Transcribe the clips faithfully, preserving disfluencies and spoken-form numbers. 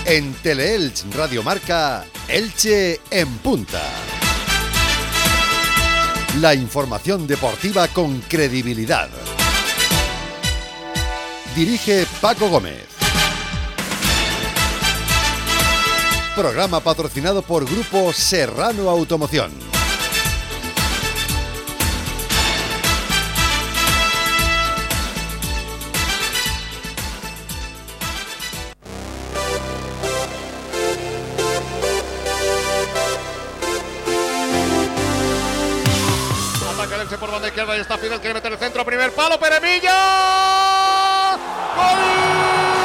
En Teleelch Radio Marca, Elche en punta. La información deportiva con credibilidad. Dirige Paco Gómez. Programa patrocinado por Grupo Serrano Automoción. Ataca el Elche por banda izquierda y está Fidel, quiere meter el centro, primer palo, Peremilla. ¡Gol!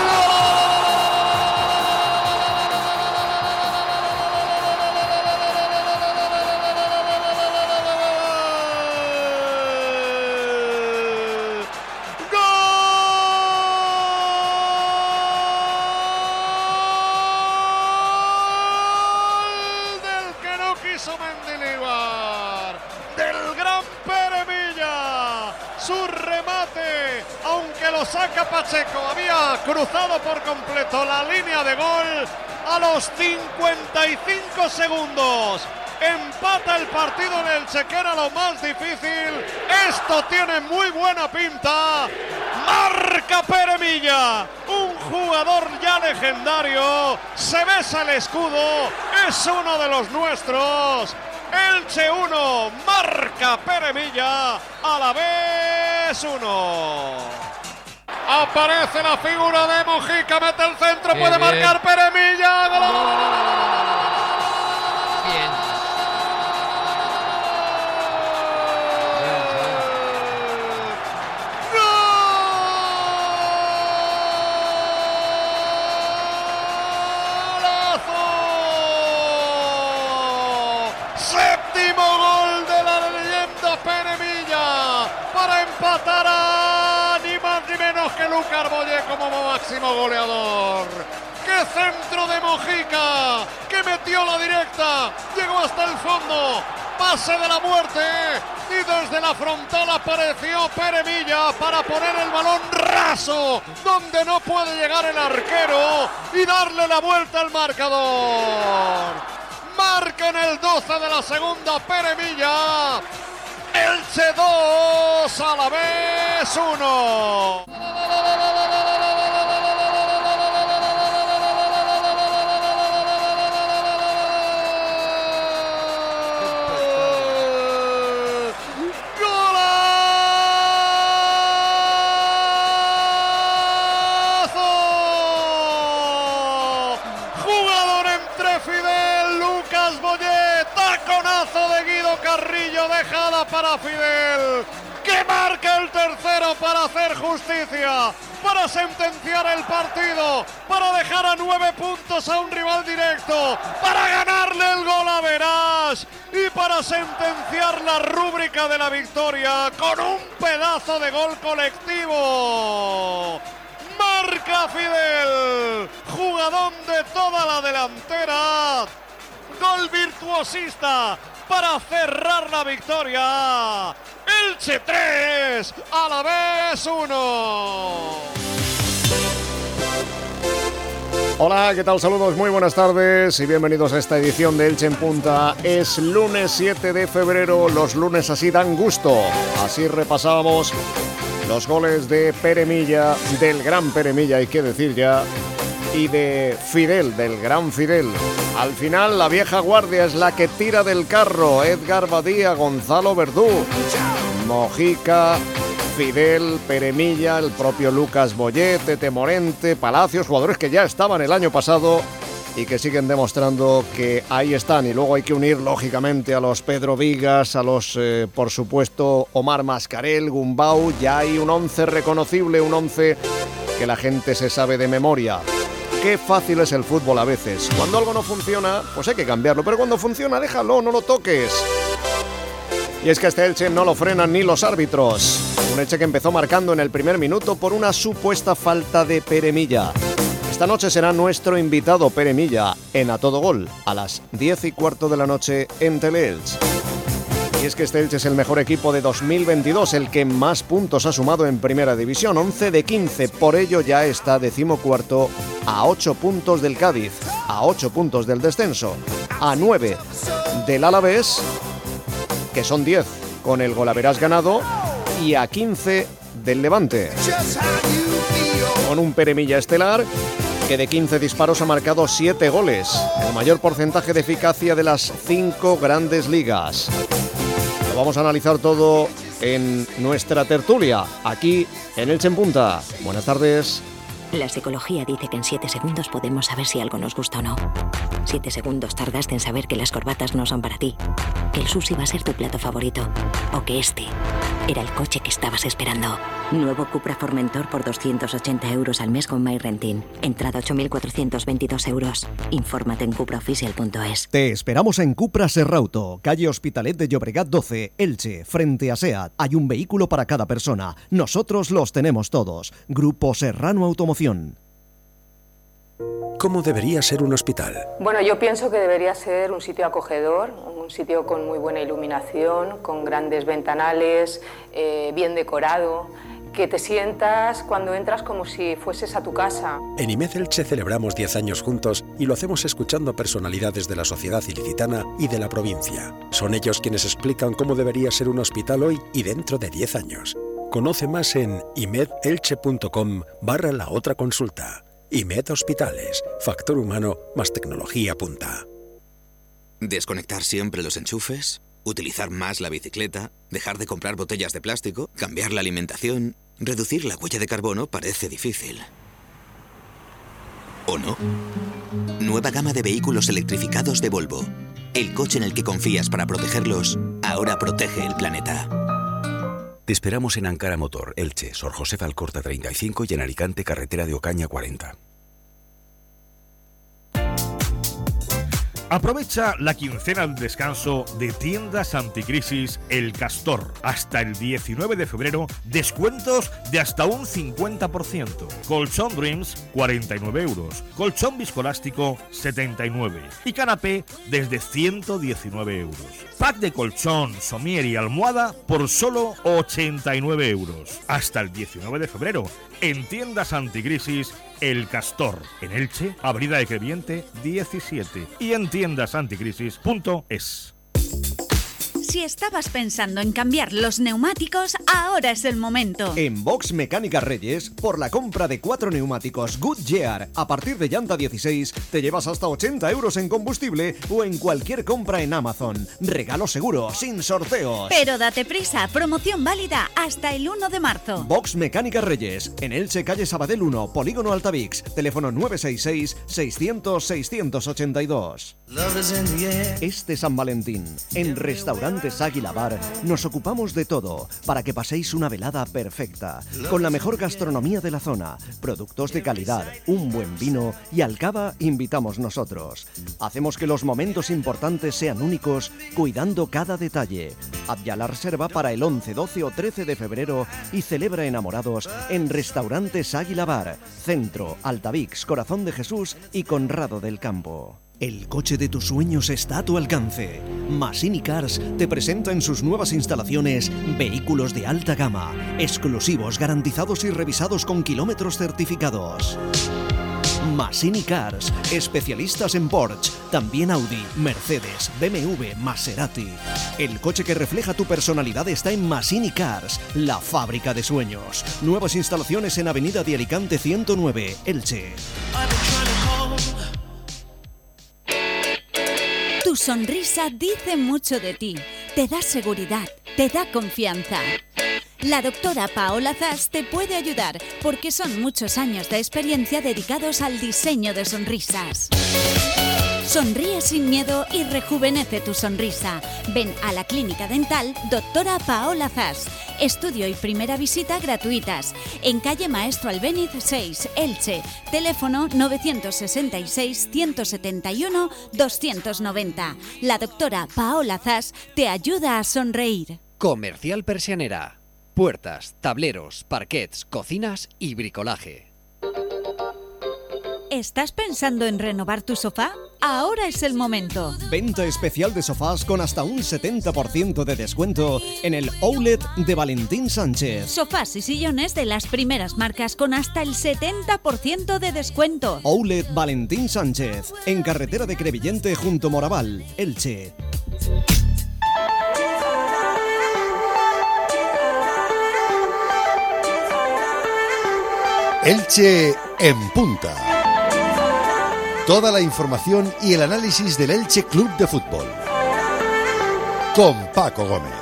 Saca Pacheco, había cruzado por completo la línea de gol a los cincuenta y cinco segundos. Empata el partido en Elche, que era lo más difícil. Esto tiene muy buena pinta. Marca Peremilla, un jugador ya legendario. Se besa el escudo, es uno de los nuestros. Elche uno, marca Peremilla, a la vez uno. Aparece la figura de Mojica, mete el centro, bien, puede bien. Marcar Peremilla. ¡Gol! Bien. ¡Golazo! Séptimo gol de la leyenda Peremilla para empatar a ni menos que Lucas Boyé como máximo goleador. ¡Qué centro de Mojica! ¡Que metió la directa! Llegó hasta el fondo. Pase de la muerte. Y desde la frontal apareció Peremilla para poner el balón raso donde no puede llegar el arquero y darle la vuelta al marcador. Marca en el doce de la segunda Peremilla. Elche dos, a la vez uno. ¡Golazo! Jugador entre Fidel, Lucas Boyé, taconazo de Guido Carrillo, dejada para Fidel, que marca el tercero para hacer justicia, para sentenciar el partido, para dejar a nueve puntos a un rival directo, para ganarle el gol a Verás y para sentenciar la rúbrica de la victoria con un pedazo de gol colectivo. Marca Fidel, jugador de toda la delantera, gol virtuosista para cerrar la victoria. Elche tres, a la vez uno. Hola, ¿qué tal? Saludos, muy buenas tardes y bienvenidos a esta edición de Elche en Punta. Es lunes siete de febrero, los lunes así dan gusto. Así repasábamos los goles de Peremilla, del gran Peremilla, hay que decir ya, y de Fidel, del gran Fidel. Al final la vieja guardia es la que tira del carro. Edgar Badía, Gonzalo Verdú, Mojica, Fidel, Peremilla, el propio Lucas Boyé, Tete Morente, Palacios, jugadores que ya estaban el año pasado y que siguen demostrando que ahí están. Y luego hay que unir lógicamente a los Pedro Vigas, a los, eh, por supuesto, Omar Mascarell, Gumbau. Ya hay un once reconocible, un once que la gente se sabe de memoria. Qué fácil es el fútbol a veces. Cuando algo no funciona, pues hay que cambiarlo. Pero cuando funciona, déjalo, no lo toques. Y es que este Elche no lo frenan ni los árbitros. Un Elche que empezó marcando en el primer minuto por una supuesta falta de Peremilla. Esta noche será nuestro invitado Peremilla en A Todo Gol, a las diez y cuarto de la noche en Teleelch. Y es que este Elche es el mejor equipo de dos mil veintidós, el que más puntos ha sumado en Primera División, once de quince. Por ello ya está decimocuarto a ocho puntos del Cádiz, a ocho puntos del descenso, a nueve del Alavés, que son diez con el golaveras ganado, y a quince del Levante, con un Peremilla estelar que de quince disparos ha marcado siete goles, el mayor porcentaje de eficacia de las cinco grandes ligas. Lo vamos a analizar todo en nuestra tertulia, aquí en Elche en Punta. Buenas tardes. La psicología dice que en siete segundos podemos saber si algo nos gusta o no. Siete segundos tardaste en saber que las corbatas no son para ti, que el sushi va a ser tu plato favorito, o que este era el coche que estabas esperando. Nuevo Cupra Formentor por doscientos ochenta euros al mes con MyRenting. Entrada ocho mil cuatrocientos veintidós euros. Infórmate en cupraoficial punto es. Te esperamos en Cupra Serrauto, calle Hospitalet de Llobregat doce, Elche, frente a SEAT. Hay un vehículo para cada persona. Nosotros los tenemos todos. Grupo Serrano Automoción. ¿Cómo debería ser un hospital? Bueno, yo pienso que debería ser un sitio acogedor, un sitio con muy buena iluminación, con grandes ventanales, eh, bien decorado, que te sientas cuando entras como si fueses a tu casa. En I M E D Elche celebramos diez años juntos y lo hacemos escuchando a personalidades de la sociedad ilicitana y de la provincia. Son ellos quienes explican cómo debería ser un hospital hoy y dentro de diez años. Conoce más en imedelche.com barra la otra consulta. I M E D Hospitales, factor humano más tecnología punta. Desconectar siempre los enchufes, utilizar más la bicicleta, dejar de comprar botellas de plástico, cambiar la alimentación, reducir la huella de carbono parece difícil. ¿O no? Nueva gama de vehículos electrificados de Volvo. El coche en el que confías para protegerlos, ahora protege el planeta. Te esperamos en Ankara Motor, Elche, Sor José Alcorta treinta y cinco y en Alicante, carretera de Ocaña cuarenta. Aprovecha la quincena del descanso de Tiendas Anticrisis El Castor. Hasta el diecinueve de febrero, descuentos de hasta un cincuenta por ciento. Colchón Dreams, cuarenta y nueve euros. Colchón viscoelástico, setenta y nueve. Y canapé desde ciento diecinueve euros. Pack de colchón, somier y almohada por solo ochenta y nueve euros. Hasta el diecinueve de febrero, en Tiendas Anticrisis El Castor, en Elche, Avenida de Crevillente diecisiete, y en tiendas anticrisis punto es. Si estabas pensando en cambiar los neumáticos, ahora es el momento. En Box Mecánica Reyes, por la compra de cuatro neumáticos Goodyear a partir de llanta dieciséis, te llevas hasta ochenta euros en combustible o en cualquier compra en Amazon. Regalo seguro, sin sorteos. Pero date prisa, promoción válida hasta el uno de marzo. Box Mecánica Reyes, en Elche, calle Sabadell uno, Polígono Altavix, teléfono nueve seis seis, seiscientos, seiscientos ochenta y dos. Este San Valentín, en Restaurantes Águila Bar, nos ocupamos de todo para que paséis una velada perfecta, con la mejor gastronomía de la zona, productos de calidad, un buen vino y al cava invitamos nosotros. Hacemos que los momentos importantes sean únicos, cuidando cada detalle. Haz ya la reserva para el once, doce o trece de febrero y celebra enamorados en Restaurantes Águila Bar, Centro, Altavix, Corazón de Jesús y Conrado del Campo. El coche de tus sueños está a tu alcance. Masini Cars te presenta en sus nuevas instalaciones vehículos de alta gama, exclusivos, garantizados y revisados con kilómetros certificados. Masini Cars, especialistas en Porsche, también Audi, Mercedes, B M W, Maserati. El coche que refleja tu personalidad está en Masini Cars, la fábrica de sueños. Nuevas instalaciones en Avenida de Alicante ciento nueve, Elche. Tu sonrisa dice mucho de ti, te da seguridad, te da confianza. La doctora Paola Zas te puede ayudar porque son muchos años de experiencia dedicados al diseño de sonrisas. Sonríe sin miedo y rejuvenece tu sonrisa. Ven a la Clínica Dental Doctora Paola Zas. Estudio y primera visita gratuitas. En calle Maestro Albéniz seis, Elche. Teléfono novecientos sesenta y seis, ciento setenta y uno, doscientos noventa. La doctora Paola Zas te ayuda a sonreír. Comercial Persianera. Puertas, tableros, parquets, cocinas y bricolaje. ¿Estás pensando en renovar tu sofá? ahora es el momento. Venta especial de sofás con hasta un setenta por ciento de descuento en el outlet de Valentín Sánchez. Sofás y sillones de las primeras marcas con hasta el setenta por ciento de descuento. Outlet Valentín Sánchez, en carretera de Crevillente junto Moraval, Elche. Elche en punta. Toda la información y el análisis del Elche Club de Fútbol. Con Paco Gómez.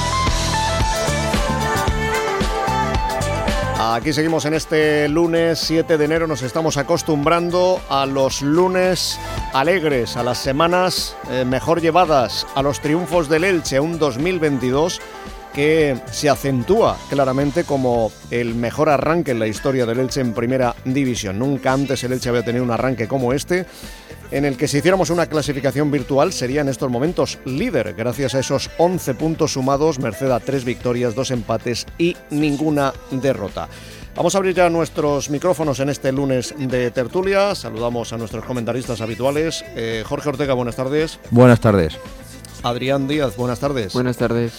Aquí seguimos en este lunes siete de enero, nos estamos acostumbrando a los lunes alegres, a las semanas eh, mejor llevadas, a los triunfos del Elche, un dos mil veintidós que se acentúa claramente como el mejor arranque en la historia del Elche en Primera División. Nunca antes el Elche había tenido un arranque como este, en el que si hiciéramos una clasificación virtual sería en estos momentos líder, gracias a esos once puntos sumados, merced a tres victorias, dos empates y ninguna derrota. Vamos a abrir ya nuestros micrófonos en este lunes de tertulia. Saludamos a nuestros comentaristas habituales. Eh, Jorge Ortega, buenas tardes. Buenas tardes. Adrián Díaz, buenas tardes. Buenas tardes.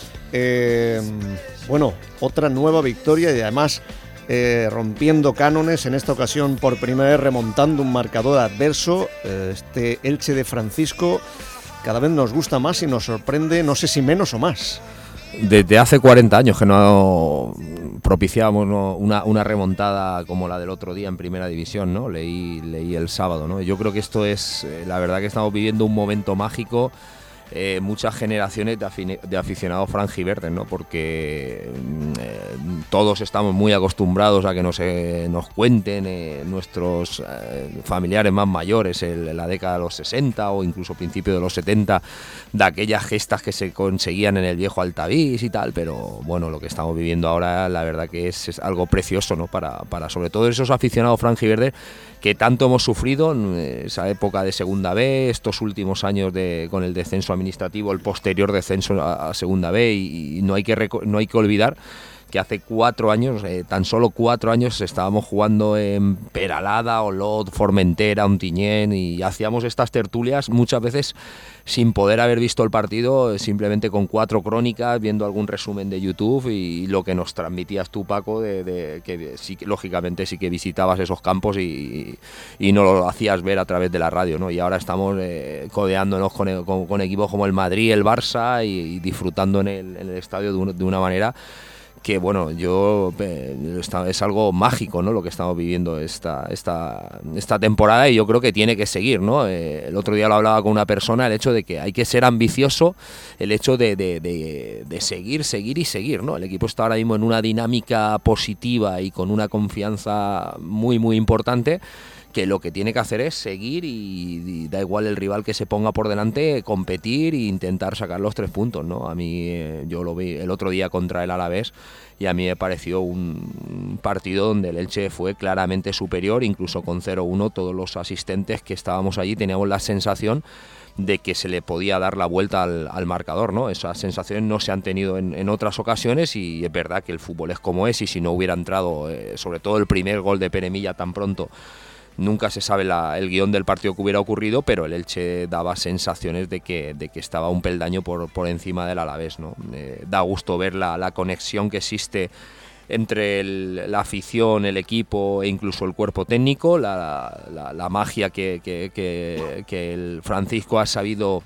Eh, bueno, otra nueva victoria y además eh, rompiendo cánones, en esta ocasión por primera vez remontando un marcador adverso. Eh, este Elche de Francisco cada vez nos gusta más y nos sorprende, no sé si menos o más. Desde hace cuarenta años que no propiciábamos ¿no? una, una remontada como la del otro día en Primera División, ¿no? Leí, leí el sábado, ¿no? Yo creo que esto es, eh, la verdad que estamos viviendo un momento mágico. Eh, muchas generaciones de, afine, de aficionados franjiverdes, ¿no? Porque eh, todos estamos muy acostumbrados a que nos, eh, nos cuenten eh, nuestros eh, familiares más mayores en la década de los sesenta o incluso principios de los setenta, de aquellas gestas que se conseguían en el viejo Altavix y tal, pero bueno, lo que estamos viviendo ahora la verdad que es, es algo precioso, ¿no? Para, para sobre todo esos aficionados franjiverdes que tanto hemos sufrido en esa época de Segunda B, estos últimos años de, con el descenso administrativo, el posterior descenso a, a Segunda B, y, y no hay que reco- no hay que olvidar que hace cuatro años, eh, tan solo cuatro años, estábamos jugando en Peralada, Olot, Formentera, Ontinyent, y hacíamos estas tertulias muchas veces sin poder haber visto el partido, simplemente con cuatro crónicas, viendo algún resumen de YouTube y, y lo que nos transmitías tú, Paco, de, de que sí, lógicamente sí que visitabas esos campos y, y no lo hacías ver a través de la radio, ¿no? Y ahora estamos eh, codeándonos con, con, con equipos como el Madrid, el Barça y, y disfrutando en el, en el estadio de, un, de una manera que bueno, yo eh, es algo mágico, ¿no? Lo que estamos viviendo esta, esta, esta temporada, y yo creo que tiene que seguir, ¿no? Eh, el otro día lo hablaba con una persona, el hecho de que hay que ser ambicioso, el hecho de, de, de, de seguir, seguir y seguir, ¿no? El equipo está ahora mismo en una dinámica positiva y con una confianza muy, muy importante, que lo que tiene que hacer es seguir y, y da igual el rival que se ponga por delante, competir e intentar sacar los tres puntos, ¿no? A mí, eh, yo lo vi el otro día contra el Alavés y a mí me pareció un partido donde el Elche fue claramente superior, incluso con cero uno todos los asistentes que estábamos allí teníamos la sensación de que se le podía dar la vuelta al, al marcador, ¿no? Esas sensaciones no se han tenido en, en otras ocasiones, y es verdad que el fútbol es como es, y si no hubiera entrado, eh, sobre todo el primer gol de Pere Milla tan pronto, nunca se sabe la, el guión del partido que hubiera ocurrido, pero el Elche daba sensaciones de que, de que estaba un peldaño por, por encima del Alavés, ¿no? Eh, da gusto ver la, la conexión que existe entre el, la afición, el equipo e incluso el cuerpo técnico, la, la, la magia que, que, que, que el Francisco ha sabido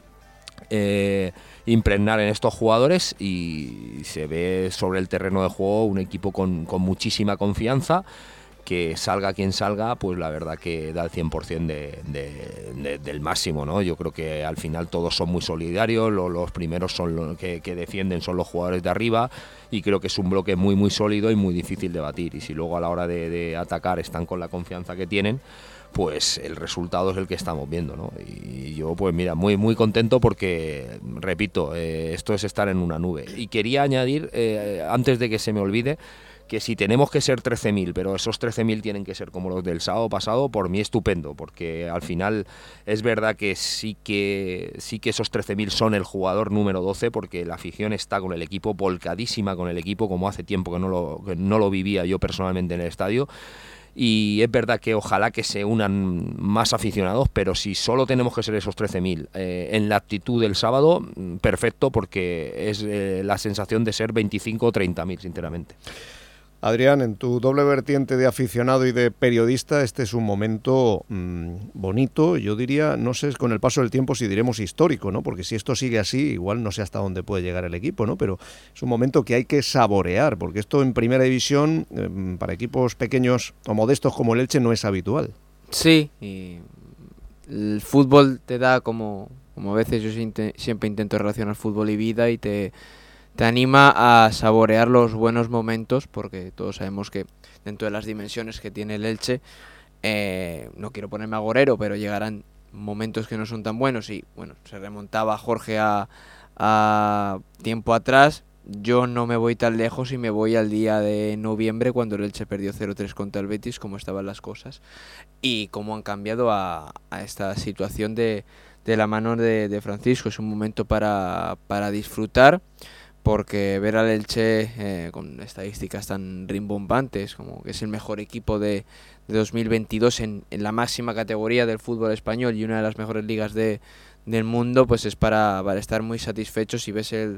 eh, impregnar en estos jugadores, y se ve sobre el terreno de juego un equipo con, con muchísima confianza, que salga quien salga, pues la verdad que da el cien por ciento de, de, de, del máximo, ¿no? Yo creo que al final todos son muy solidarios, los, los primeros son los que, que defienden son los jugadores de arriba, y creo que es un bloque muy muy sólido y muy difícil de batir, y si luego a la hora de, de atacar están con la confianza que tienen, pues el resultado es el que estamos viendo, ¿no? Y yo pues mira, muy muy contento porque, repito, eh, esto es estar en una nube. Y quería añadir, eh, antes de que se me olvide, que si tenemos que ser trece mil, pero esos trece mil tienen que ser como los del sábado pasado, por mí estupendo, porque al final es verdad que sí que sí que esos trece mil son el jugador número doce, porque la afición está con el equipo, volcadísima con el equipo, como hace tiempo que no lo, que no lo vivía yo personalmente en el estadio. y es verdad que ojalá que se unan más aficionados, pero si solo tenemos que ser esos trece mil eh, en la actitud del sábado, perfecto, porque es eh, la sensación de ser veinticinco o treinta mil, sinceramente. Adrián, en tu doble vertiente de aficionado y de periodista, este es un momento mmm, bonito, yo diría, no sé con el paso del tiempo si diremos histórico, ¿no? Porque si esto sigue así, igual no sé hasta dónde puede llegar el equipo, ¿no? Pero es un momento que hay que saborear, porque esto en primera división, eh, para equipos pequeños o modestos como el Elche, no es habitual. Sí, y el fútbol te da como, como a veces yo siempre intento relacionar fútbol y vida y te... te anima a saborear los buenos momentos, porque todos sabemos que dentro de las dimensiones que tiene el Elche, eh, no quiero ponerme agorero, pero llegarán momentos que no son tan buenos y bueno, se remontaba Jorge a, a tiempo atrás. Yo no me voy tan lejos y me voy al día de noviembre cuando el Elche perdió cero tres contra el Betis, cómo estaban las cosas y cómo han cambiado a, a esta situación de, de la mano de, de Francisco. Es un momento para, para disfrutar, porque ver al Elche eh, con estadísticas tan rimbombantes como que es el mejor equipo de, de dos mil veintidós en, en la máxima categoría del fútbol español y una de las mejores ligas de, del mundo, pues es para, para estar muy satisfechos. Si ves el,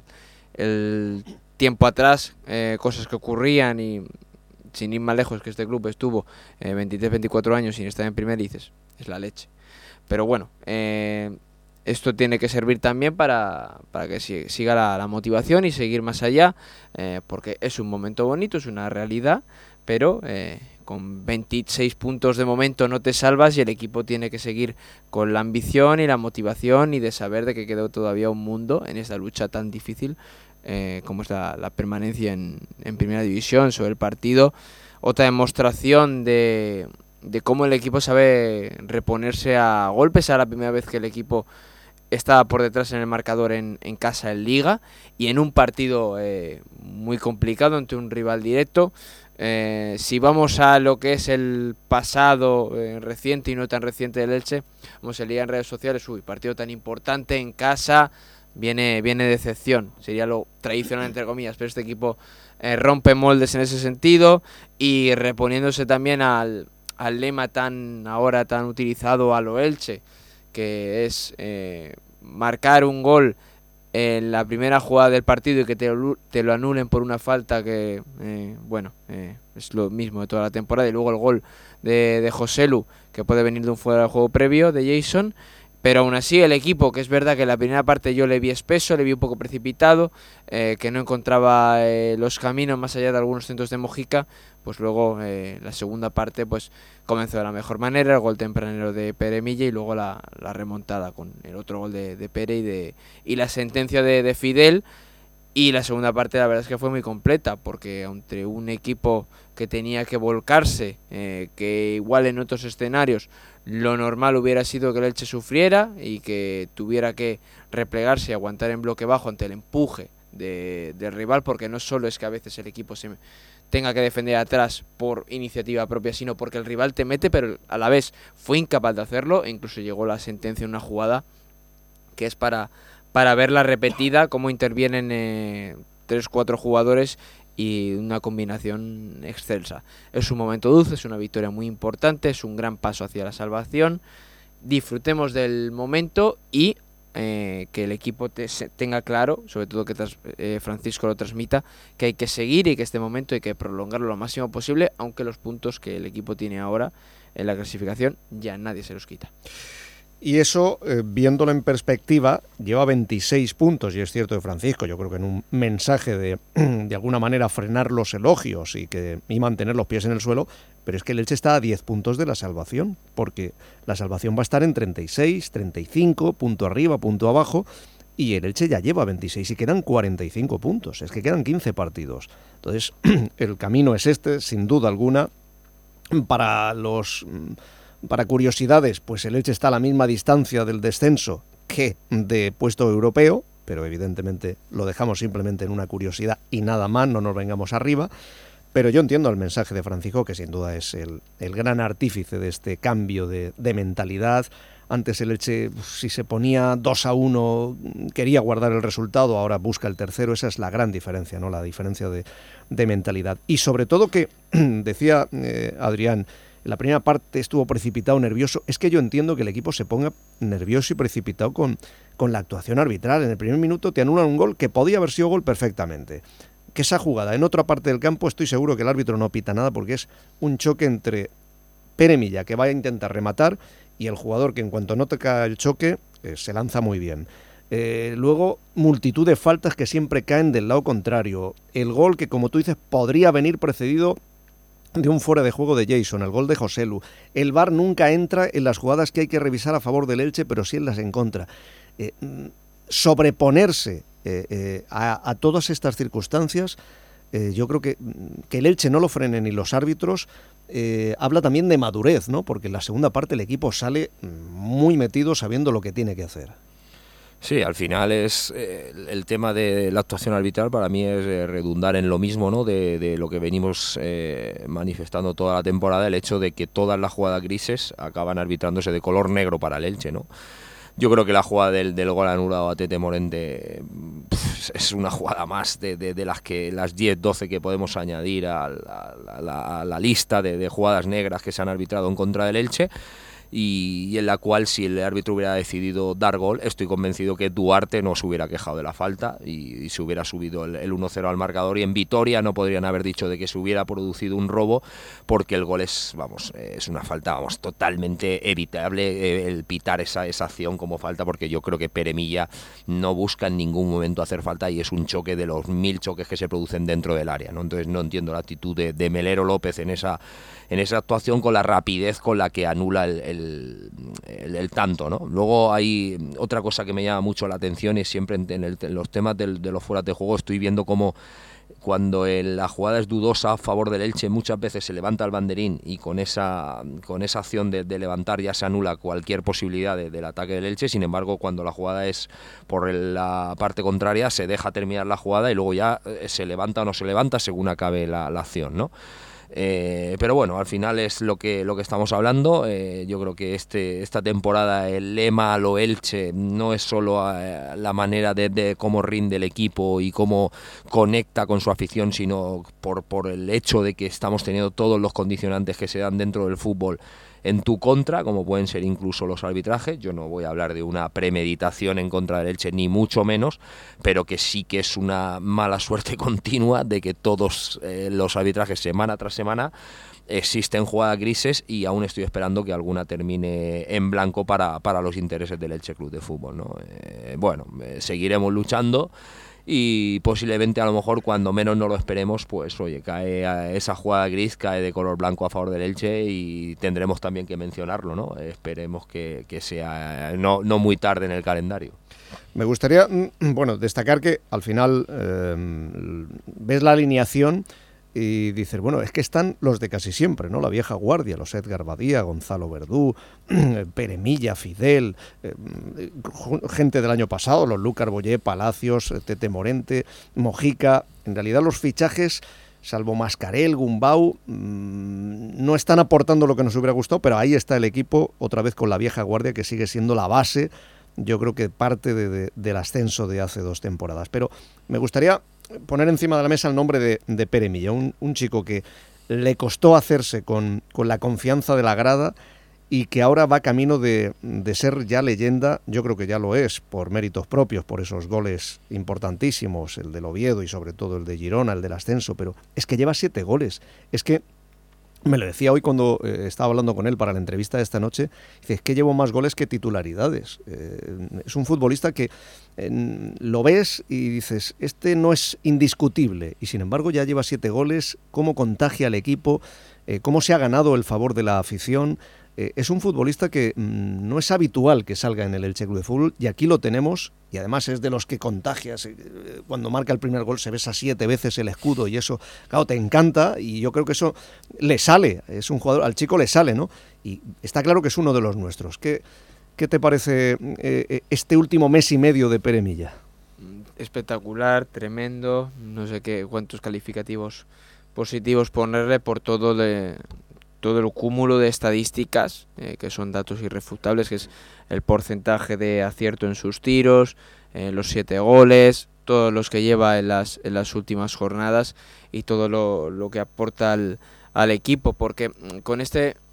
el tiempo atrás, eh, cosas que ocurrían y sin ir más lejos, que este club estuvo eh, veintitrés, veinticuatro años sin estar en primera, y dices, es la leche. Pero bueno, eh, esto tiene que servir también para, para que siga la, la motivación y seguir más allá, eh, porque es un momento bonito, es una realidad, pero eh, con veintiséis puntos de momento no te salvas y el equipo tiene que seguir con la ambición y la motivación y de saber de que quedó todavía un mundo en esta lucha tan difícil eh, como es la, la permanencia en, en Primera División. Sobre el partido, otra demostración de, de cómo el equipo sabe reponerse a golpes. Era la primera vez que el equipo estaba por detrás en el marcador en, en casa en Liga y en un partido eh, muy complicado ante un rival directo. Eh, si vamos a lo que es el pasado eh, reciente y no tan reciente del Elche, vamos a leer en redes sociales, uy, partido tan importante en casa, viene, viene decepción, sería lo tradicional entre comillas, pero este equipo eh, rompe moldes en ese sentido y reponiéndose también al, al lema tan ahora tan utilizado a lo Elche, que es eh, marcar un gol en la primera jugada del partido y que te lo, te lo anulen por una falta que, eh, bueno, eh, es lo mismo de toda la temporada. Y luego el gol de, de Joselu, que puede venir de un fuera de juego previo, de Jason. Pero aún así el equipo, que es verdad que en la primera parte yo le vi espeso, le vi un poco precipitado, eh, que no encontraba eh, los caminos más allá de algunos centros de Mojica, pues luego eh, la segunda parte pues comenzó de la mejor manera, el gol tempranero de Pere Milla y luego la, la remontada con el otro gol de, de Pere y, de, y la sentencia de, de Fidel. Y la segunda parte la verdad es que fue muy completa, porque entre un equipo que tenía que volcarse, eh, que igual en otros escenarios lo normal hubiera sido que el Elche sufriera y que tuviera que replegarse y aguantar en bloque bajo ante el empuje de, del rival, porque no solo es que a veces el equipo se tenga que defender atrás por iniciativa propia, sino porque el rival te mete, pero a la vez fue incapaz de hacerlo, e incluso llegó la sentencia en una jugada que es para... para verla repetida, cómo intervienen eh, tres, cuatro jugadores y una combinación excelsa. Es un momento dulce, es una victoria muy importante, es un gran paso hacia la salvación. Disfrutemos del momento y eh, que el equipo te, se, tenga claro, sobre todo que tras, eh, Francisco lo transmita, que hay que seguir y que este momento hay que prolongarlo lo máximo posible, aunque los puntos que el equipo tiene ahora en la clasificación ya nadie se los quita. Y eso, eh, viéndolo en perspectiva, lleva veintiséis puntos, y es cierto de Francisco, yo creo que en un mensaje de, de alguna manera, frenar los elogios y, que, y mantener los pies en el suelo, pero es que el Elche está a diez puntos de la salvación, porque la salvación va a estar en treinta y seis, treinta y cinco, punto arriba, punto abajo, y el Elche ya lleva veintiséis y quedan cuarenta y cinco puntos, es que quedan quince partidos. Entonces, el camino es este, sin duda alguna, para los... Para curiosidades, pues el Elche está a la misma distancia del descenso que de puesto europeo, pero evidentemente lo dejamos simplemente en una curiosidad y nada más, no nos vengamos arriba. Pero yo entiendo el mensaje de Francisco, que sin duda es el, el gran artífice de este cambio de, de mentalidad. Antes el Elche, si se ponía dos a uno, quería guardar el resultado, ahora busca el tercero. Esa es la gran diferencia, ¿no? La diferencia de, de mentalidad. Y sobre todo que, decía eh, Adrián, En la primera parte estuvo precipitado, nervioso. Es que yo entiendo que el equipo se ponga nervioso y precipitado con, con la actuación arbitral. En el primer minuto te anulan un gol que podía haber sido gol perfectamente. Que esa jugada en otra parte del campo, estoy seguro que el árbitro no pita nada porque es un choque entre Pere Milla, que va a intentar rematar, y el jugador que en cuanto no toca el choque eh, se lanza muy bien. Eh, luego, multitud de faltas que siempre caen del lado contrario. El gol que, como tú dices, podría venir precedido de un fuera de juego de Jason, el gol de Joselu. El V A R nunca entra en las jugadas que hay que revisar a favor del Elche, pero sí en las en contra. Eh, sobreponerse eh, eh, a, a todas estas circunstancias, eh, yo creo que, que el Elche no lo frene ni los árbitros, eh, habla también de madurez, ¿no? Porque en la segunda parte el equipo sale muy metido sabiendo lo que tiene que hacer. Sí, al final es eh, el tema de la actuación arbitral para mí es eh, redundar en lo mismo, ¿no? De, de lo que venimos eh, manifestando toda la temporada, el hecho de que todas las jugadas grises acaban arbitrándose de color negro para el Elche, ¿no? Yo creo que la jugada del, del gol anulado a Tete Morente pff, es una jugada más de, de, de las que las diez, doce que podemos añadir a la, a la, a la lista de, de jugadas negras que se han arbitrado en contra del Elche. Y, y en la cual, si el árbitro hubiera decidido dar gol, estoy convencido que Duarte no se hubiera quejado de la falta y, y se hubiera subido el, el uno cero al marcador, y en Vitoria no podrían haber dicho de que se hubiera producido un robo, porque el gol es, vamos, es una falta, vamos, totalmente evitable eh, el pitar esa, esa acción como falta, porque yo creo que Pere Milla no busca en ningún momento hacer falta y es un choque de los mil choques que se producen dentro del área, ¿no? Entonces no entiendo la actitud de, de Melero López en esa, en esa actuación, con la rapidez con la que anula el, el El, el, el tanto, ¿no? Luego hay otra cosa que me llama mucho la atención, y siempre en, el, en los temas del, de los fueras de juego estoy viendo cómo cuando el, la jugada es dudosa a favor del Elche, muchas veces se levanta el banderín y con esa, con esa acción de, de levantar ya se anula cualquier posibilidad de, del ataque del Elche. Sin embargo, cuando la jugada es por el, la parte contraria, se deja terminar la jugada y luego ya eh, se levanta o no se levanta según acabe la, la acción, ¿no? Eh, pero bueno, al final es lo que lo que estamos hablando. Eh, yo creo que este esta temporada el lema a lo Elche no es solo eh, la manera de, de cómo rinde el equipo y cómo conecta con su afición, sino por, por el hecho de que estamos teniendo todos los condicionantes que se dan dentro del fútbol en tu contra, como pueden ser incluso los arbitrajes. Yo no voy a hablar de una premeditación en contra del Elche, ni mucho menos, pero que sí que es una mala suerte continua de que todos eh, los arbitrajes, semana tras semana, existen jugadas grises, y aún estoy esperando que alguna termine en blanco para, para los intereses del Elche Club de Fútbol, ¿no? Eh, bueno, eh, seguiremos luchando. Y posiblemente, a lo mejor, cuando menos no lo esperemos, pues oye, cae esa jugada gris, cae de color blanco a favor del Elche, y tendremos también que mencionarlo, ¿no? Esperemos que, que sea no, no muy tarde en el calendario. Me gustaría, bueno, destacar que al final eh, ves la alineación y dices, bueno, es que están los de casi siempre, ¿no? La vieja guardia, los Edgar Badía, Gonzalo Verdú, Pere Milla, Fidel, eh, gente del año pasado, los Lucas Boyé, Palacios, Tete Morente, Mojica. En realidad los fichajes, salvo Mascarell, Gumbau, mmm, no están aportando lo que nos hubiera gustado, pero ahí está el equipo, otra vez con la vieja guardia, que sigue siendo la base, yo creo que parte de, de, del ascenso de hace dos temporadas. Pero me gustaría poner encima de la mesa el nombre de, de Pere Milla, un, un chico que le costó hacerse con, con la confianza de la grada y que ahora va camino de, de ser ya leyenda. Yo creo que ya lo es, por méritos propios, por esos goles importantísimos, el del Oviedo y sobre todo el de Girona, el del ascenso, pero es que lleva siete goles. Es que me lo decía hoy cuando eh, estaba hablando con él para la entrevista de esta noche. Dice, es que llevo más goles que titularidades. Eh, es un futbolista que eh, lo ves y dices, este no es indiscutible, y sin embargo ya lleva siete goles. Cómo contagia al equipo, eh, cómo se ha ganado el favor de la afición. Eh, es un futbolista que mmm, no es habitual que salga en el Elche Club de Fútbol, y aquí lo tenemos, y además es de los que contagias. Eh, cuando marca el primer gol se besa siete veces el escudo, y eso, claro, te encanta, y yo creo que eso le sale, es un jugador, al chico le sale, ¿no? Y está claro que es uno de los nuestros. ¿Qué, qué te parece eh, este último mes y medio de Pere Milla? Espectacular, tremendo, no sé qué cuántos calificativos positivos ponerle por todo de... todo el cúmulo de estadísticas, eh, que son datos irrefutables, que es el porcentaje de acierto en sus tiros, eh, los siete goles, todos los que lleva en las, en las últimas jornadas, y todo lo, lo que aporta al, al equipo, porque con este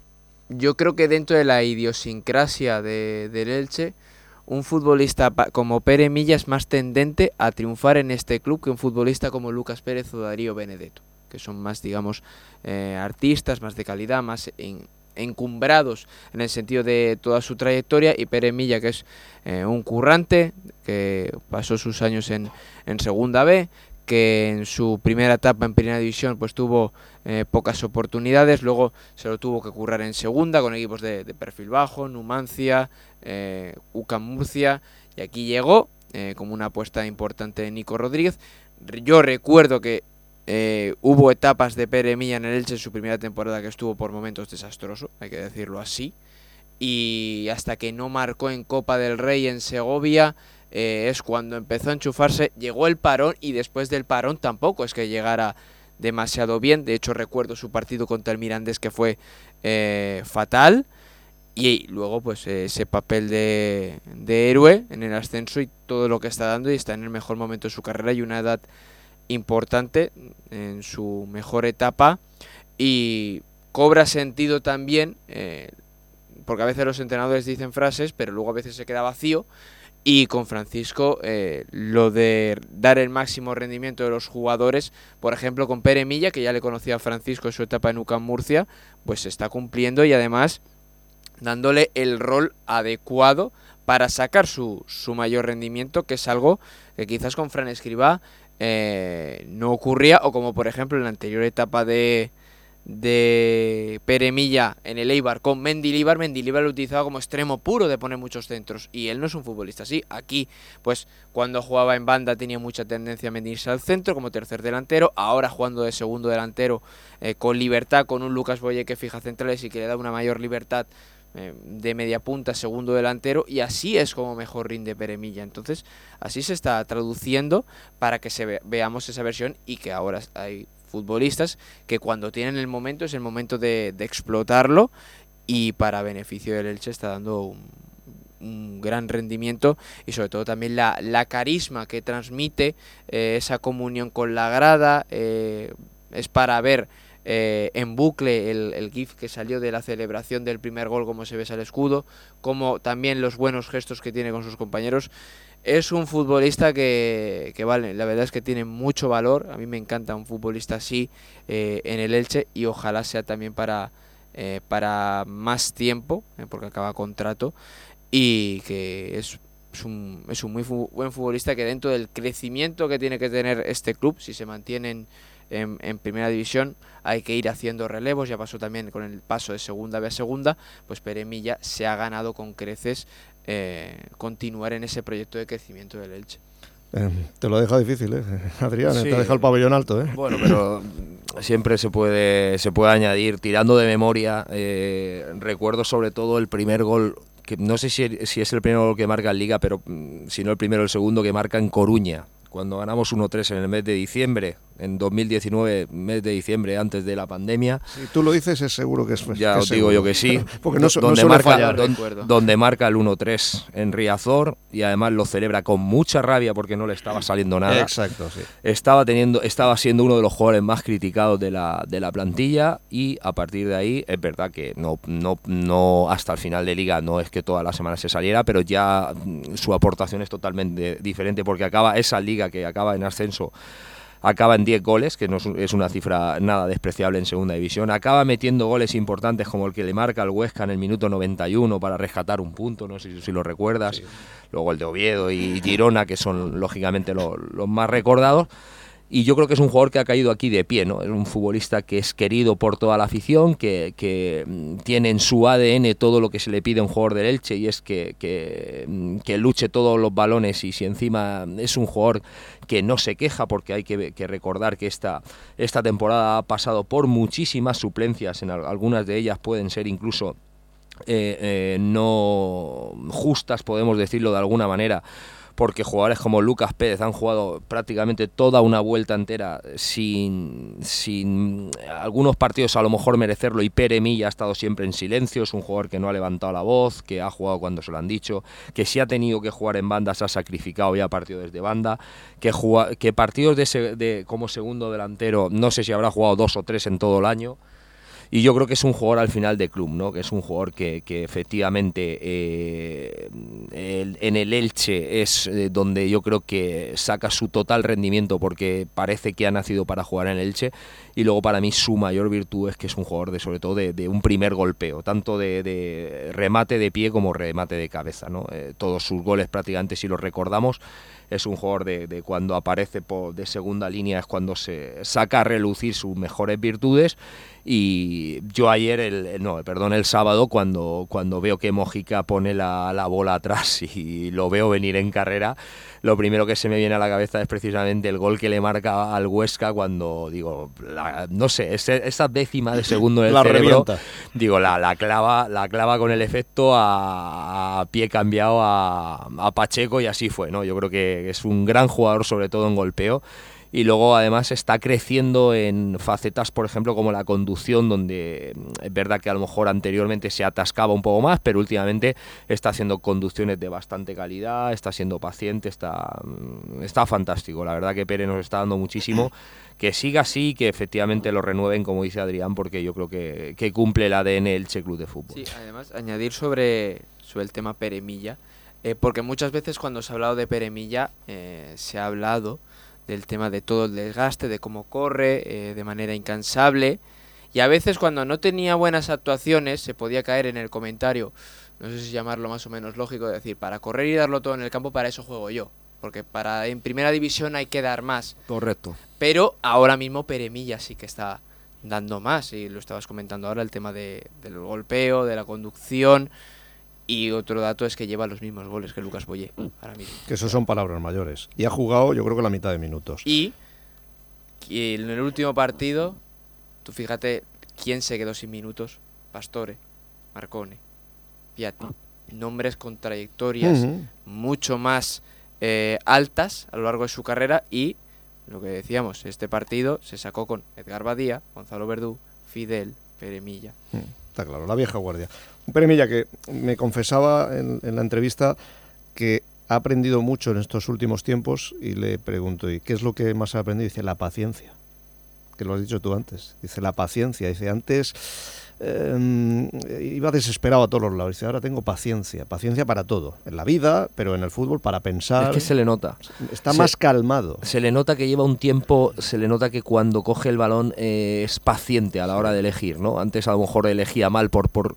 yo creo que dentro de la idiosincrasia de, del Elche, un futbolista como Pere Milla es más tendente a triunfar en este club que un futbolista como Lucas Pérez o Darío Benedetto, que son más, digamos, eh, artistas, más de calidad, más en, encumbrados en el sentido de toda su trayectoria, y Pere Milla, que es eh, un currante, que pasó sus años en, en Segunda B, que en su primera etapa en Primera División pues tuvo eh, pocas oportunidades, luego se lo tuvo que currar en Segunda con equipos de, de perfil bajo, Numancia, eh, U C A M Murcia, y aquí llegó eh, como una apuesta importante de Nico Rodríguez. Yo recuerdo que eh, hubo etapas de Pere Milla en el Elche en su primera temporada que estuvo por momentos desastroso, hay que decirlo así, y hasta que no marcó en Copa del Rey en Segovia, Eh, es cuando empezó a enchufarse. Llegó el parón y después del parón tampoco es que llegara demasiado bien. De hecho, recuerdo su partido contra el Mirandés, que fue eh, fatal, y luego pues eh, ese papel de, de héroe en el ascenso y todo lo que está dando, y está en el mejor momento de su carrera y una edad importante, en su mejor etapa, y cobra sentido también eh, porque a veces los entrenadores dicen frases pero luego a veces se queda vacío. Y con Francisco, eh, lo de dar el máximo rendimiento de los jugadores, por ejemplo con Pere Milla, que ya le conocía a Francisco en su etapa en U C A M Murcia, pues se está cumpliendo, y además dándole el rol adecuado para sacar su, su mayor rendimiento, que es algo que quizás con Fran Escribá eh, no ocurría, o como por ejemplo en la anterior etapa de... de Pere Milla en el Eibar con Mendilibar. Mendilibar lo utilizaba como extremo puro de poner muchos centros, y él no es un futbolista así. Aquí, pues cuando jugaba en banda tenía mucha tendencia a medirse al centro como tercer delantero, ahora jugando de segundo delantero eh, con libertad, con un Lucas Boye que fija centrales y que le da una mayor libertad eh, de media punta, segundo delantero, y así es como mejor rinde Pere Milla. Entonces así se está traduciendo para que se ve, veamos esa versión, y que ahora hay futbolistas que cuando tienen el momento es el momento de, de explotarlo, y para beneficio del Elche está dando un, un gran rendimiento, y sobre todo también la, la carisma que transmite, eh, esa comunión con la grada, eh, es para ver eh, en bucle el, el gif que salió de la celebración del primer gol, cómo se besa el escudo, como también los buenos gestos que tiene con sus compañeros. Es un futbolista que, que vale, la verdad es que tiene mucho valor. A mí me encanta un futbolista así eh, en el Elche, y ojalá sea también para, eh, para más tiempo, eh, porque acaba contrato, y que es, es un, es un muy fu- buen futbolista que dentro del crecimiento que tiene que tener este club, si se mantienen en, en primera división, hay que ir haciendo relevos. Ya pasó también con el paso de segunda B a segunda, pues Pere Milla se ha ganado con creces Eh, continuar en ese proyecto de crecimiento del Elche. Eh, te lo deja difícil, ¿eh? Adrián, Sí. te deja el pabellón alto, ¿eh? Bueno, pero siempre se puede se puede añadir, tirando de memoria, eh, recuerdo sobre todo el primer gol, que no sé si, si es el primer gol que marca en Liga, pero mm, si no el primero, el segundo, que marca en Coruña, cuando ganamos uno tres en el mes de diciembre, en dos mil diecinueve, mes de diciembre, antes de la pandemia. Si tú lo dices, es seguro que es Ya que os es digo seguro. yo que sí. Porque no, su- no donde, suele marca, fallar. don- recuerdo. donde marca el uno tres en Riazor, y además lo celebra con mucha rabia porque no le estaba saliendo nada. Exacto, sí. Estaba teniendo, estaba siendo uno de los jugadores más criticados de la, de la plantilla, y a partir de ahí es verdad que no, no, no hasta el final de Liga no es que todas las semanas se saliera, pero ya mm, su aportación es totalmente diferente, porque acaba esa Liga que acaba en ascenso, acaba en diez goles, que no es, es una cifra nada despreciable en segunda división. Acaba metiendo goles importantes como el que le marca al Huesca en el minuto noventa y uno para rescatar un punto, no sé si, si lo recuerdas. Sí. Luego el de Oviedo y Girona, que son lógicamente los, los más recordados. Y yo creo que es un jugador que ha caído aquí de pie, ¿no? Es un futbolista que es querido por toda la afición, que, que tiene en su A D N todo lo que se le pide a un jugador del Elche, y es que, que, que luche todos los balones, y si encima es un jugador que no se queja, porque hay que, que recordar que esta, esta temporada ha pasado por muchísimas suplencias, en algunas de ellas pueden ser incluso eh, eh, no justas, podemos decirlo de alguna manera, porque jugadores como Lucas Pérez han jugado prácticamente toda una vuelta entera sin, sin algunos partidos a lo mejor merecerlo, y Pere Milla ha estado siempre en silencio. Es un jugador que no ha levantado la voz, que ha jugado cuando se lo han dicho, que si ha tenido que jugar en banda se ha sacrificado ya partidos desde banda, que, juega, que partidos de, se, de como segundo delantero no sé si habrá jugado dos o tres en todo el año. y yo creo que es un jugador al final de club, ¿no? Que es un jugador que, que efectivamente eh, el, en el Elche es eh, donde yo creo que saca su total rendimiento, porque parece que ha nacido para jugar en el Elche, y luego para mí su mayor virtud es que es un jugador de sobre todo de, de un primer golpeo, tanto de, de remate de pie como remate de cabeza, ¿no? Eh, todos sus goles prácticamente, si los recordamos, es un jugador de, de cuando aparece por, de segunda línea es cuando se saca a relucir sus mejores virtudes. Y yo ayer, el, no, perdón, el sábado, cuando, cuando veo que Mojica pone la, la bola atrás y lo veo venir en carrera, lo primero que se me viene a la cabeza es precisamente el gol que le marca al Huesca cuando, digo, la, no sé, ese, esa décima de segundo del la cerebro, revienta. digo, la, la, clava, la clava con el efecto a, a pie cambiado a, a Pacheco, y así fue, ¿no? Yo creo que es un gran jugador, sobre todo en golpeo. Y luego además está creciendo en facetas, por ejemplo, como la conducción, donde es verdad que a lo mejor anteriormente se atascaba un poco más, pero últimamente está haciendo conducciones de bastante calidad, está siendo paciente, está, está fantástico. La verdad que Pérez nos está dando muchísimo. Que siga así, que efectivamente lo renueven, como dice Adrián, porque yo creo que, que cumple el A D N Elche Club de Fútbol. Sí, además, añadir sobre, sobre el tema Pere Milla, eh, porque muchas veces cuando se ha hablado de Pere Milla, eh, se ha hablado del tema de todo el desgaste, de cómo corre, eh, de manera incansable, y a veces cuando no tenía buenas actuaciones se podía caer en el comentario, no sé si llamarlo más o menos lógico, de decir, para correr y darlo todo en el campo, para eso juego yo, porque para en primera división hay que dar más. Correcto. Pero ahora mismo Pere Milla sí que está dando más, y lo estabas comentando ahora, el tema de, del golpeo, de la conducción. Y otro dato es que lleva los mismos goles que Lucas Boyé ahora mismo. Que eso son palabras mayores. Y ha jugado, yo creo que la mitad de minutos. Y, y en el último partido, tú fíjate quién se quedó sin minutos. Pastore, Marcone, Piatti. Nombres con trayectorias uh-huh. mucho más eh, altas a lo largo de su carrera. Y lo que decíamos, este partido se sacó con Edgar Badía, Gonzalo Verdú, Fidel, Pere Milla. Uh-huh. Está claro, la vieja guardia. Un Pere Milla que me confesaba en, en la entrevista que ha aprendido mucho en estos últimos tiempos, y le pregunto, ¿y qué es lo que más ha aprendido? Dice, la paciencia, que lo has dicho tú antes. Dice, la paciencia. Dice, antes eh, iba desesperado a todos los lados. Dice, ahora tengo paciencia. Paciencia para todo, en la vida, pero en el fútbol para pensar. Es que se le nota. Está se, más calmado. Se le nota que lleva un tiempo, se le nota que cuando coge el balón eh, es paciente a la hora de elegir, ¿no? Antes a lo mejor elegía mal por... por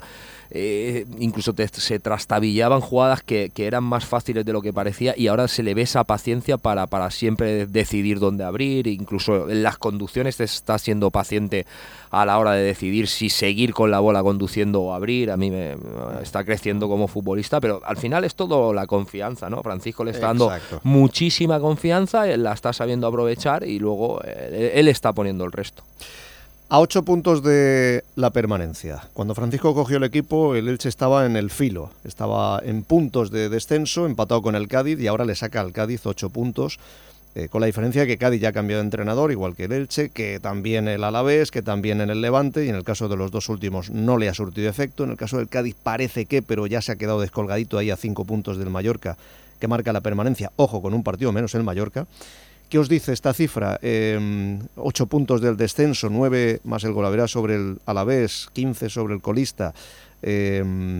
Eh, incluso te, se trastabillaban jugadas que, que eran más fáciles de lo que parecía, y ahora se le ve esa paciencia para, para siempre decidir dónde abrir. Incluso en las conducciones está siendo paciente a la hora de decidir si seguir con la bola conduciendo o abrir. A mí me, me está creciendo como futbolista, pero al final es todo la confianza, ¿no? Francisco le está dando Exacto. muchísima confianza, él la está sabiendo aprovechar, y luego él, él está poniendo el resto. A ocho puntos de la permanencia. Cuando Francisco cogió el equipo, el Elche estaba en el filo, estaba en puntos de descenso, empatado con el Cádiz, y ahora le saca al Cádiz ocho puntos, eh, con la diferencia que Cádiz ya ha cambiado de entrenador, igual que el Elche, que también el Alavés, que también en el Levante, y en el caso de los dos últimos no le ha surtido efecto. En el caso del Cádiz parece que, pero ya se ha quedado descolgadito ahí a cinco puntos del Mallorca, que marca la permanencia. Ojo, con un partido menos el Mallorca. ¿Qué os dice esta cifra? Eh, ocho puntos del descenso, nueve más el golaveraje sobre el Alavés, quince sobre el colista. Eh,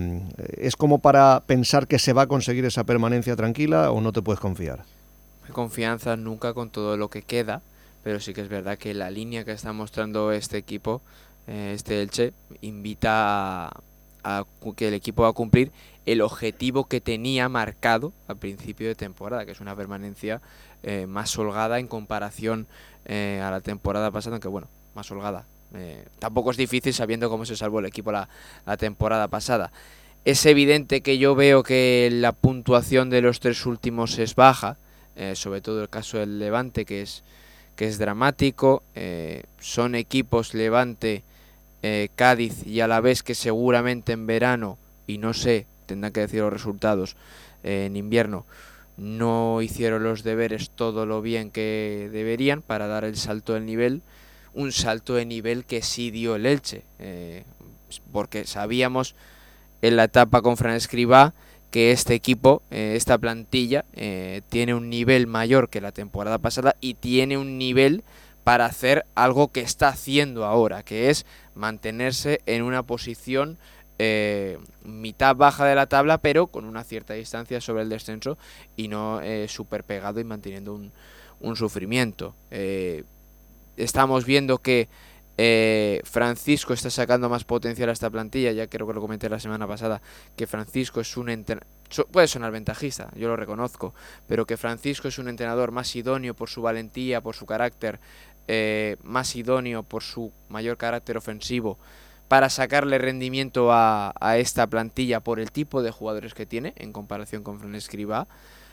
¿Es como para pensar que se va a conseguir esa permanencia tranquila, o no te puedes confiar? Confianza nunca con todo lo que queda, pero sí que es verdad que la línea que está mostrando este equipo, eh, este Elche, invita a, a que el equipo va a cumplir el objetivo que tenía marcado al principio de temporada, que es una permanencia eh, más holgada en comparación eh, a la temporada pasada, aunque bueno, más holgada. Eh, tampoco es difícil sabiendo cómo se salvó el equipo la, la temporada pasada. Es evidente que yo veo que la puntuación de los tres últimos es baja, eh, sobre todo el caso del Levante, que es, que es dramático. Eh, son equipos Levante, eh, Cádiz y Alavés que seguramente en verano, y no sé, tendrán que decir los resultados, eh, en invierno no hicieron los deberes todo lo bien que deberían para dar el salto de nivel, un salto de nivel que sí dio el Elche, eh, porque sabíamos en la etapa con Fran Escribá que este equipo, eh, esta plantilla, eh, tiene un nivel mayor que la temporada pasada, y tiene un nivel para hacer algo que está haciendo ahora, que es mantenerse en una posición eh, mitad baja de la tabla, pero con una cierta distancia sobre el descenso y no eh, súper pegado y manteniendo un, un sufrimiento. Eh, estamos viendo que eh, Francisco está sacando más potencial a esta plantilla. Ya creo que lo comenté la semana pasada, que Francisco es un entrenador, puede sonar ventajista, yo lo reconozco, pero que Francisco es un entrenador más idóneo por su valentía, por su carácter, eh, más idóneo por su mayor carácter ofensivo para sacarle rendimiento a, a esta plantilla por el tipo de jugadores que tiene en comparación con Fran Escribá,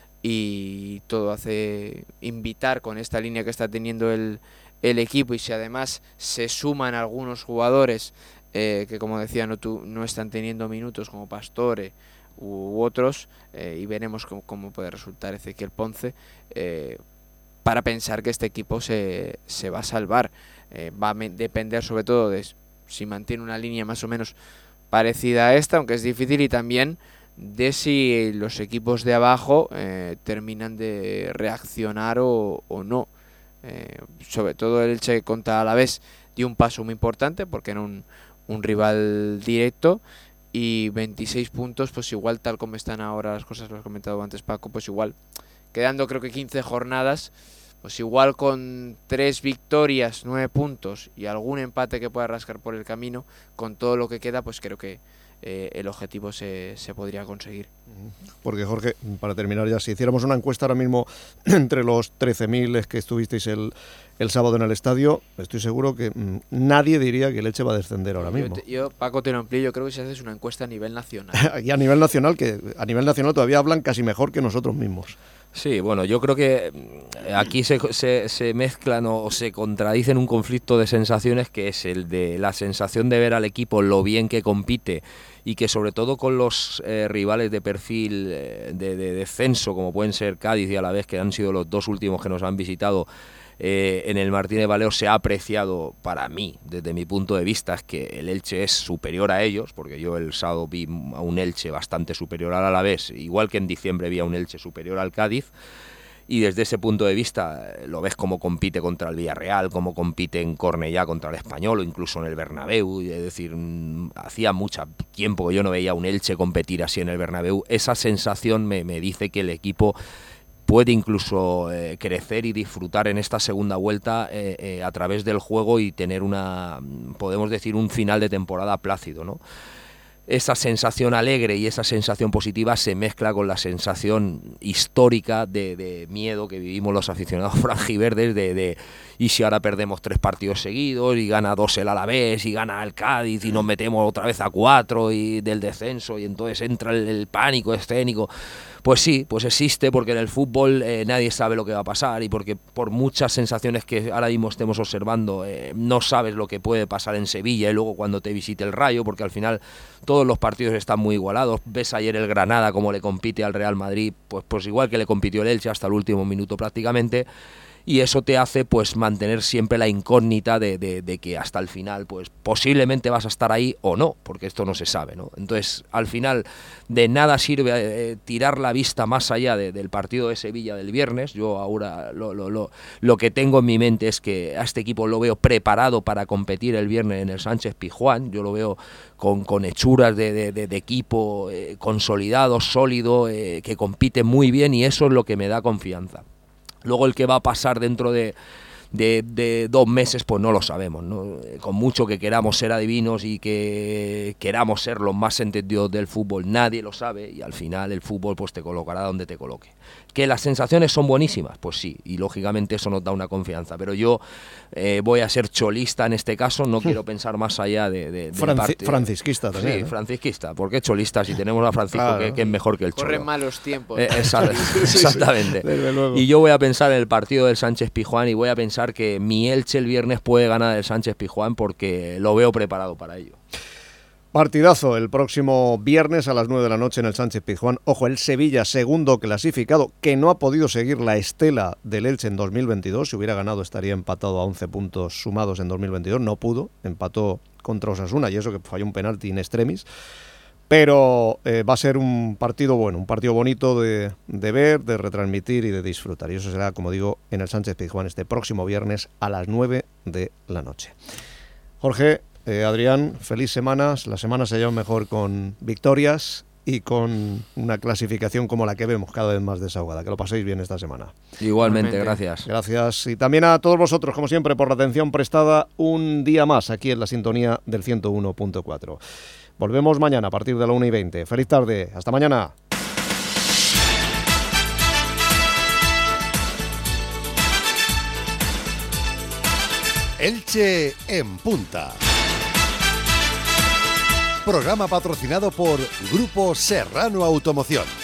y todo hace invitar con esta línea que está teniendo el, el equipo, y si además se suman algunos jugadores eh, que, como decía, no, tu, no están teniendo minutos, como Pastore u otros, eh, y veremos cómo, cómo puede resultar Ezequiel Ponce, eh, para pensar que este equipo se, se va a salvar. Eh, va a depender sobre todo de si mantiene una línea más o menos parecida a esta, aunque es difícil, y también de si los equipos de abajo eh, terminan de reaccionar o, o no. Eh, sobre todo el Elche contra Alavés dio un paso muy importante porque era un, un rival directo, y veintiséis puntos, pues igual tal como están ahora las cosas, lo has comentado antes, Paco, pues igual quedando creo que quince jornadas, pues igual con tres victorias, nueve puntos y algún empate que pueda rascar por el camino, con todo lo que queda, pues creo que eh, el objetivo se, se podría conseguir. Porque, Jorge, para terminar ya, si hiciéramos una encuesta ahora mismo entre los trece mil que estuvisteis el, el sábado en el estadio, estoy seguro que mmm, nadie diría que el Elche va a descender ahora mismo. Yo, te, yo, Paco, te lo amplío, yo creo que si haces una encuesta a nivel nacional. Y a nivel nacional, que a nivel nacional todavía hablan casi mejor que nosotros mismos. Sí, bueno, yo creo que aquí se, se, se mezclan o se contradicen un conflicto de sensaciones, que es el de la sensación de ver al equipo lo bien que compite, y que sobre todo con los eh, rivales de perfil eh, de, de descenso, como pueden ser Cádiz y Alavés, que han sido los dos últimos que nos han visitado, eh, en el Martínez Valero, se ha apreciado, para mí, desde mi punto de vista, es que el Elche es superior a ellos, porque yo el sábado vi a un Elche bastante superior al Alavés, igual que en diciembre vi a un Elche superior al Cádiz. Y desde ese punto de vista lo ves cómo compite contra el Villarreal, cómo compite en Cornellá contra el Español, o incluso en el Bernabéu. Es decir, hacía mucho tiempo que yo no veía un Elche competir así en el Bernabéu. Esa sensación me, me dice que el equipo puede incluso eh, crecer y disfrutar en esta segunda vuelta eh, eh, a través del juego, y tener una, podemos decir, un final de temporada plácido, ¿no? Esa sensación alegre y esa sensación positiva se mezcla con la sensación histórica de, de miedo que vivimos los aficionados franjiverdes, de, de y si ahora perdemos tres partidos seguidos y gana dos el Alavés y gana el Cádiz y nos metemos otra vez a cuatro y del descenso, y entonces entra el, el pánico escénico. Pues sí, pues existe, porque en el fútbol eh, nadie sabe lo que va a pasar, y porque por muchas sensaciones que ahora mismo estemos observando, eh, no sabes lo que puede pasar en Sevilla y luego cuando te visite el Rayo, porque al final todos los partidos están muy igualados. Ves ayer el Granada como le compite al Real Madrid, pues, pues igual que le compitió el Elche hasta el último minuto prácticamente. Y eso te hace pues mantener siempre la incógnita de, de, de que hasta el final pues posiblemente vas a estar ahí o no, porque esto no se sabe, ¿no? Entonces, al final de nada sirve eh, tirar la vista más allá de, del partido de Sevilla del viernes. Yo ahora lo, lo, lo, lo que tengo en mi mente es que a este equipo lo veo preparado para competir el viernes en el Sánchez Pizjuán. Yo lo veo con, con hechuras de, de, de, de equipo eh, consolidado, sólido, eh, que compite muy bien, y eso es lo que me da confianza. Luego el que va a pasar dentro de, de, de dos meses, pues no lo sabemos, ¿no? Con mucho que queramos ser adivinos y que queramos ser los más entendidos del fútbol, nadie lo sabe, y al final el fútbol pues te colocará donde te coloque. ¿Que las sensaciones son buenísimas? Pues sí, y lógicamente eso nos da una confianza, pero yo eh, voy a ser cholista en este caso, no quiero pensar más allá de... de, de Franci francisquista también. Sí, ¿eh? francisquista, ¿por qué cholista? Si tenemos a Francisco, claro, que, que es mejor que el Cholo. Corren malos tiempos. Eh, exact exactamente. Y yo voy a pensar en el partido del Sánchez Pizjuán, y voy a pensar que mi Elche el viernes puede ganar el Sánchez Pizjuán, porque lo veo preparado para ello. Partidazo el próximo viernes a las nueve de la noche en el Sánchez Pizjuán. Ojo, el Sevilla, segundo clasificado, que no ha podido seguir la estela del Elche en dos mil veintidós. Si hubiera ganado estaría empatado a once puntos sumados en dos mil veintidós. No pudo, empató contra Osasuna, y eso que falló un penalti in extremis. Pero eh, va a ser un partido bueno, un partido bonito de, de ver, de retransmitir y de disfrutar. Y eso será, como digo, en el Sánchez Pizjuán este próximo viernes a las nueve de la noche. Jorge, Eh, Adrián, feliz semanas. La semana se lleva mejor con victorias y con una clasificación como la que vemos cada vez más desahogada. Que lo paséis bien esta semana. Igualmente, gracias. Gracias. Y también a todos vosotros, como siempre, por la atención prestada un día más aquí en la sintonía del ciento uno punto cuatro. Volvemos mañana a partir de la una y veinte. Feliz tarde. Hasta mañana. Elche en Punta. Programa patrocinado por Grupo Serrano Automoción.